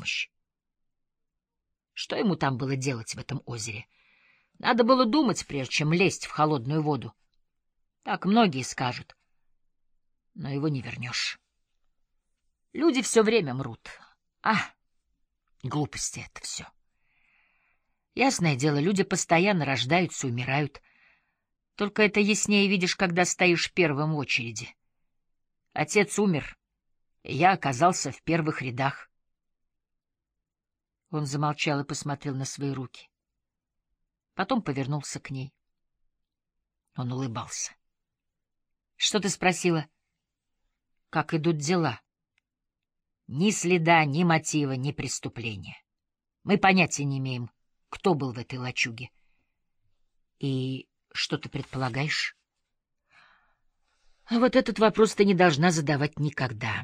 помощь. Что ему там было делать в этом озере? Надо было думать, прежде чем лезть в холодную воду. Так многие скажут, но его не вернешь. Люди все время мрут. Глупости это все. Ясное дело, люди постоянно рождаются, умирают. Только это яснее видишь, когда стоишь первым в очереди. Отец умер, и я оказался в первых рядах. Он замолчал и посмотрел на свои руки. Потом повернулся к ней. Он улыбался. — Что ты спросила? — Как идут дела? — Ни следа, ни мотива, ни преступления. Мы понятия не имеем, кто был в этой лачуге. — И что ты предполагаешь? — А вот этот вопрос ты не должна задавать никогда.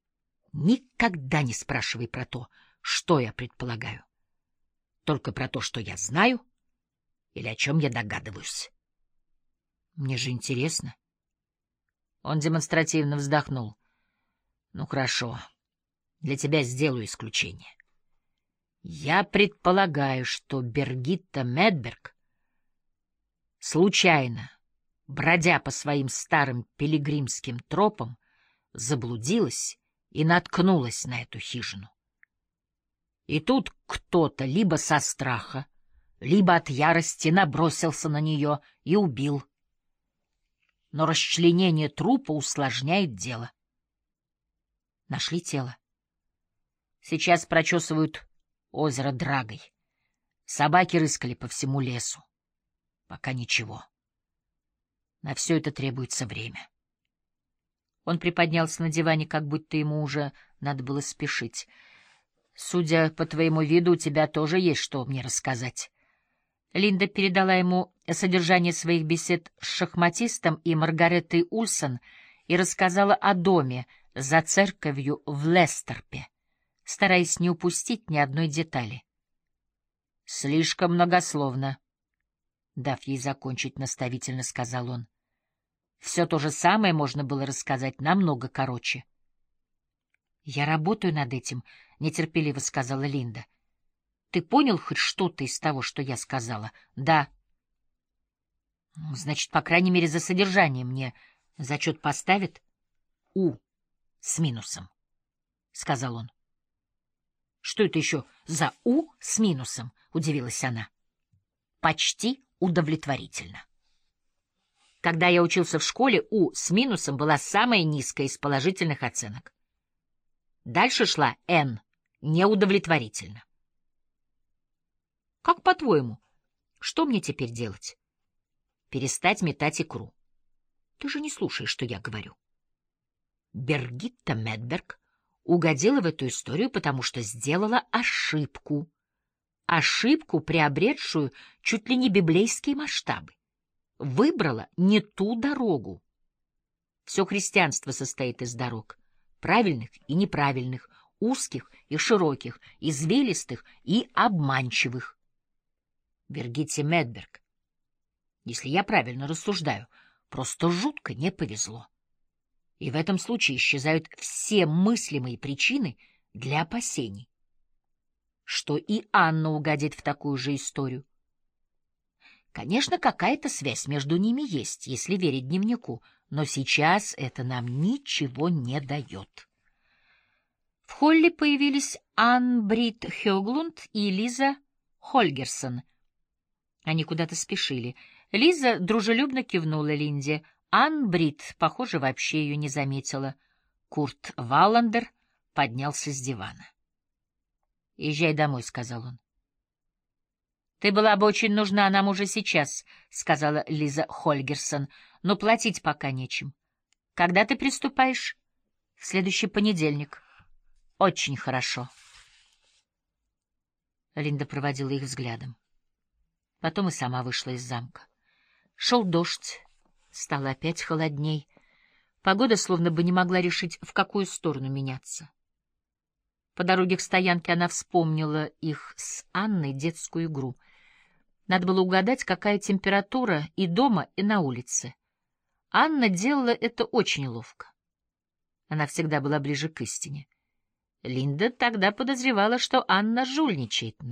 Никогда не спрашивай про то, что я предполагаю. Только про то, что я знаю или о чем я догадываюсь. Мне же интересно. Он демонстративно вздохнул. Ну, хорошо. Для тебя сделаю исключение. Я предполагаю, что Бергитта Медберг случайно, бродя по своим старым пилигримским тропам, заблудилась и наткнулась на эту хижину. И тут кто-то либо со страха, либо от ярости набросился на нее и убил. Но расчленение трупа усложняет дело. Нашли тело. Сейчас прочесывают озеро драгой. Собаки рыскали по всему лесу. Пока ничего. На все это требуется время. Он приподнялся на диване, как будто ему уже надо было спешить. Судя по твоему виду, у тебя тоже есть что мне рассказать. Линда передала ему содержание своих бесед с шахматистом и Маргаретой Ульсон и рассказала о доме за церковью в Лестерпе, стараясь не упустить ни одной детали. Слишком многословно. Дав ей закончить, наставительно сказал он. Все то же самое можно было рассказать намного короче. — Я работаю над этим, — нетерпеливо сказала Линда. — Ты понял хоть что-то из того, что я сказала? — Да. — Значит, по крайней мере, за содержание мне зачет поставят? — У с минусом, — сказал он. — Что это еще за У с минусом? — удивилась она. — Почти удовлетворительно. Когда я учился в школе, У с минусом была самая низкая из положительных оценок. Дальше шла Н, неудовлетворительно. Как по-твоему, что мне теперь делать? Перестать метать икру. Ты же не слушаешь, что я говорю. Бергитта Медберг угодила в эту историю, потому что сделала ошибку. Ошибку, приобретшую чуть ли не библейские масштабы. Выбрала не ту дорогу. Все христианство состоит из дорог. Правильных и неправильных, узких и широких, извилистых и обманчивых. Бергитте Медберг, если я правильно рассуждаю, просто жутко не повезло. И в этом случае исчезают все мыслимые причины для опасений. Что и Анна угодит в такую же историю. Конечно, какая-то связь между ними есть, если верить дневнику, но сейчас это нам ничего не дает. В холле появились Анн-Брит Хёглунд и Лиза Хольгерсон. Они куда-то спешили. Лиза дружелюбно кивнула Линде. Анн-Брит, похоже, вообще ее не заметила. Курт Валландер поднялся с дивана. — Езжай домой, — сказал он. — Ты была бы очень нужна нам уже сейчас, — сказала Лиза Хольгерсон, — но платить пока нечем. Когда ты приступаешь? — В следующий понедельник. — Очень хорошо. Линда проводила их взглядом. Потом и сама вышла из замка. Шел дождь, стало опять холодней. Погода словно бы не могла решить, в какую сторону меняться. По дороге к стоянке она вспомнила их с Анной детскую игру. Надо было угадать, какая температура и дома, и на улице. Анна делала это очень ловко. Она всегда была ближе к истине. Линда тогда подозревала, что Анна жульничает,